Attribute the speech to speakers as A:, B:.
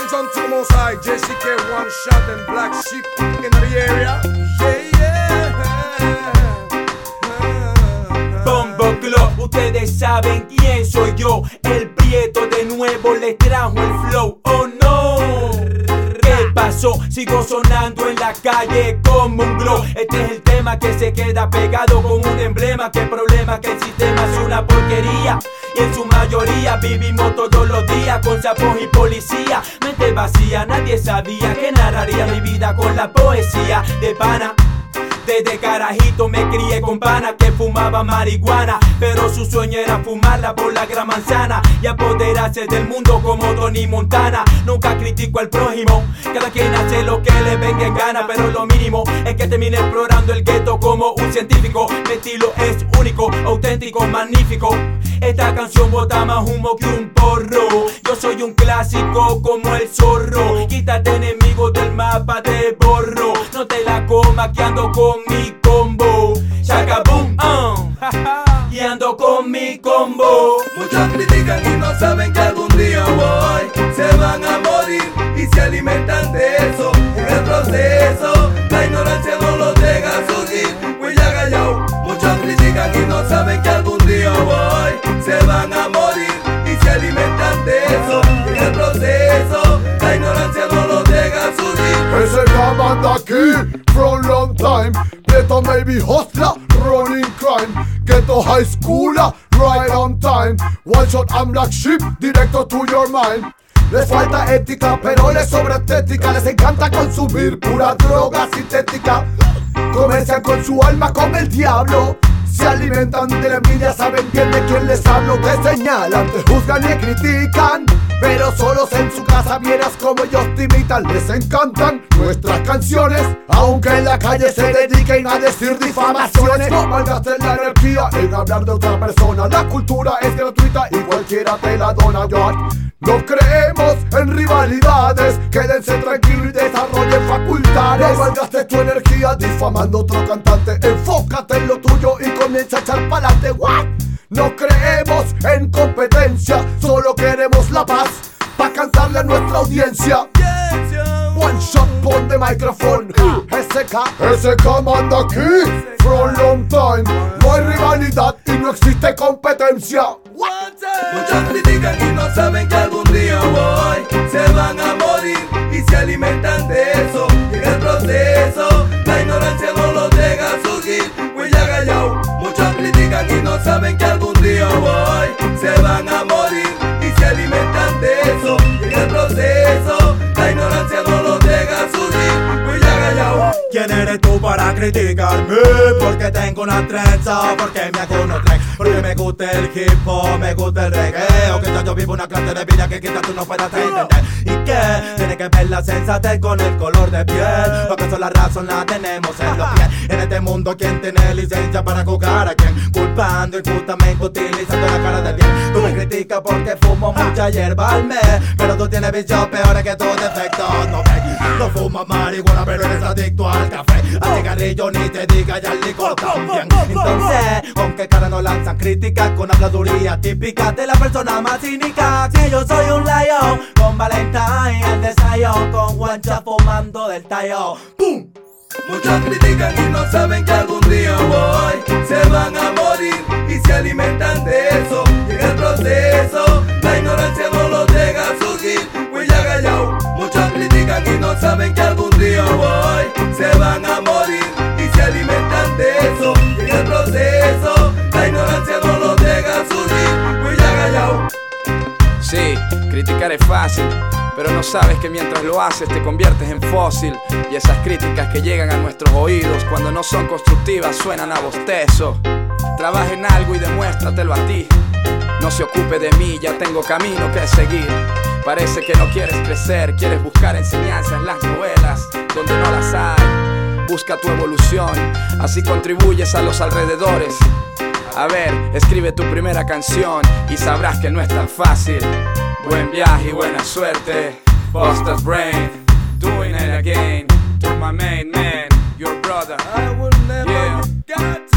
A: Attention to Most High, JCK One Shot and Black Sheep in the area.
B: Bombo Club, ustedes saben quién soy yo. El Prieto de nuevo les trajo el flow, oh no. ¿Qué pasó? Sigo sonando en la calle como un glow. Este es el tema que se queda pegado con un emblema. Qué problema que el sistema es una porquería. Y en su mayoría vivimos todos los días con sapos y policía. Mente vacía, nadie sabía que narraría mi vida con la poesía de pana. Desde carajito me crié con pana que fumaba marihuana, pero su sueño era fumarla por la gran manzana y apoderarse del mundo como Tony Montana. Nunca critico al prójimo, cada quien hace lo que le venga en gana, pero lo mínimo es que termine explorando el gueto como un científico. Mi estilo es único, auténtico, magnífico. Esta canción bota más humo que un porro. Yo soy un clásico como el zorro. Quítate enemigos del mapa, te borro. No te la comas que ando con mi combo. Shaka boom, y ando con mi combo.
C: Muchos critican y no saben que algún día voy. Se van a morir y se alimentan de eso. En el proceso, la ignorancia no los deja surgir. Huilla callao. Muchos critican y no saben que algún día voy. Se van a morir y se alimentan de eso. En el proceso, la ignorancia no los deja surgir.
D: Ese cabrón de aquí, from long time. Prieto maybe hustler, running crime. Ghetto high schooler, right on time. One shot and Black Sheep, directo to your mind. Les falta ética, pero les sobra estética. Les encanta consumir pura droga sintética. Comercian con su alma con el diablo. Se alimentan de la envidia, saben bien de quién les hablo. Te señalan, te juzgan y critican, pero solos en su casa vieras como ellos te imitan. Les encantan nuestras canciones, aunque en la calle se dediquen a decir difamaciones. No malgastes la energía en hablar de otra persona. La cultura es gratuita y cualquiera te la dona. Yo no creemos en rivalidades, quédense tranquilos y desarrollen facultades. No malgastes tu energía difamando a otro cantante. Enfócate en lo tuyo y comienza a echar pa'lante. What? No creemos en competencia, solo queremos la paz pa' cantarle a nuestra audiencia. One shot, pon de micrófono. SK manda aquí, from long time. No hay rivalidad y no existe competencia.
C: Muchos critican y no saben que algún día voy. Se van a morir y se alimentan de eso. Y en el proceso, la ignorancia no los deja surgir. Huilla callao. Muchos critican y no saben que algún día voy. Se van a morir y se alimentan de eso. Y en el proceso, la ignorancia no los deja surgir. Huilla callao.
B: ¿Quién eres tú para criticarme? Porque tengo una trenza, porque me hago unos tracks, porque me gusta el hip hop, me gusta el reggae. O quizás yo vivo una clase de vida que quizás tú no puedas entender. ¿Y qué? Tiene que ver la sensatez con el color de piel. ¿O acaso la razón la tenemos en los pies? En este mundo, ¿quién tiene licencia para juzgar a quién? Culpando injustamente, utilizando la cara del bien. Tú me criticas porque fumo mucha hierba al mes, pero tú tienes vicios peores que tus defectos. No fumas marihuana, pero eres adicto al café, al cigarrillo, ni te diga ya el licor también. Entonces, ¿con qué cara no lanzan críticas? Con habladuría típica de la persona más cínica. Si yo soy un lion, con Valentine el desayuno, con guancha fumando del tallo. ¡Pum!
C: Muchos critican y no saben que algún día voy. Se van a morir y se alimentan de eso. Y en el proceso, la ignorancia no los deja surgir. Huilla callao. Muchos critican y no saben que algún día voy. Se van a morir y se alimentan de eso. Y en el proceso, la ignorancia no los deja surgir. Huilla callao.
E: Sí, criticar es fácil, pero no sabes que mientras lo haces te conviertes en fósil. Y esas críticas que llegan a nuestros oídos, cuando no son constructivas, suenan a bostezo. Trabaja en algo y demuéstratelo a ti. No se ocupe de mí, ya tengo camino que seguir. Parece que no quieres crecer, quieres buscar enseñanzas en las novelas, donde no las hay. Busca tu evolución, así contribuyes a los alrededores. A ver, escribe tu primera canción y sabrás que no es tan fácil. Buen viaje y buena suerte. Busta's Brain, doing it again. To my main man, your brother.
A: I will never
E: Yeah.
A: get